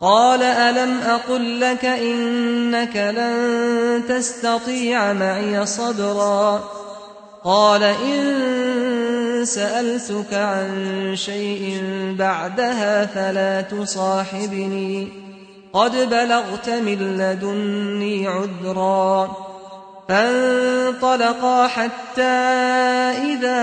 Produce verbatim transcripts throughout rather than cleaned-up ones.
قال ألم أقل لك إنك لن تستطيع معي صبرا قال إن سألتك عن شيء بعدها فلا تصاحبني قد بلغت من لدني عذرا فانطلقا حتى إذا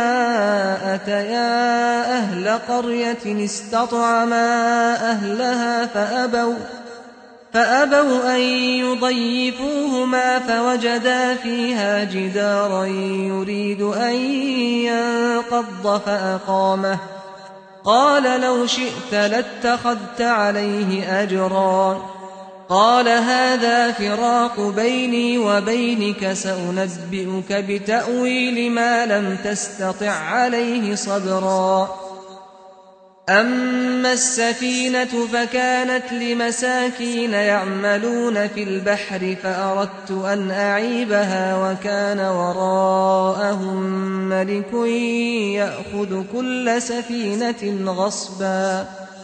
أتيا أهل قرية استطعما أهلها فأبوا, فأبوا أن يضيفوهما فوجدا فيها جدارا يريد أن ينقض فأقامه قال لو شئت لاتخذت عليه أجرا قال هذا فراق بيني وبينك سأنبئك بتأويل ما لم تستطع عليه صبرا أما السفينة فكانت لمساكين يعملون في البحر فأردت أن أعيبها وكان وراءهم ملك يأخذ كل سفينة غصبا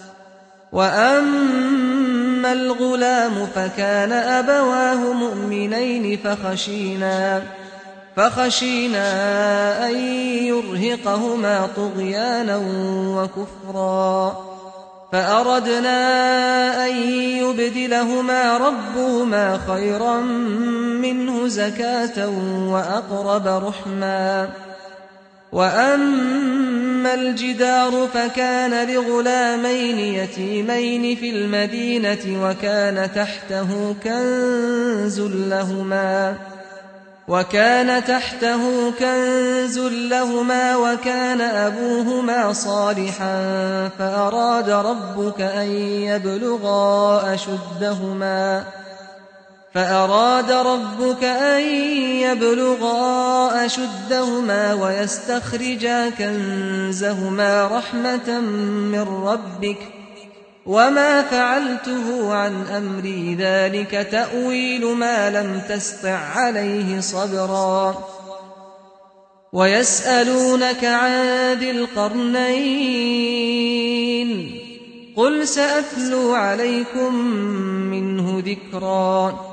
وأما الغلام فكان أبواه مؤمنين فخشينا فخشينا أن يرهقهما طغيانا وكفرا فأردنا أن يبدلهما ربهما خيرا منه زكاة وأقرب رحما وأما الجدار فكان لغلامين يتيمين في المدينة وكان تحته كنز لهما وكان تحته كنز لهما وكان أبوهما صالحا فأراد ربك أن يبلغا أشدهما فأراد ربك أن يبلغا أشدهما ويستخرجا كنزهما رحمة من ربك وما فعلته عن أمري ذلك تأويل ما لم تسطع عليه صبرا ويسألونك عن ذي القرنين قل سأتلو عليكم منه ذكرا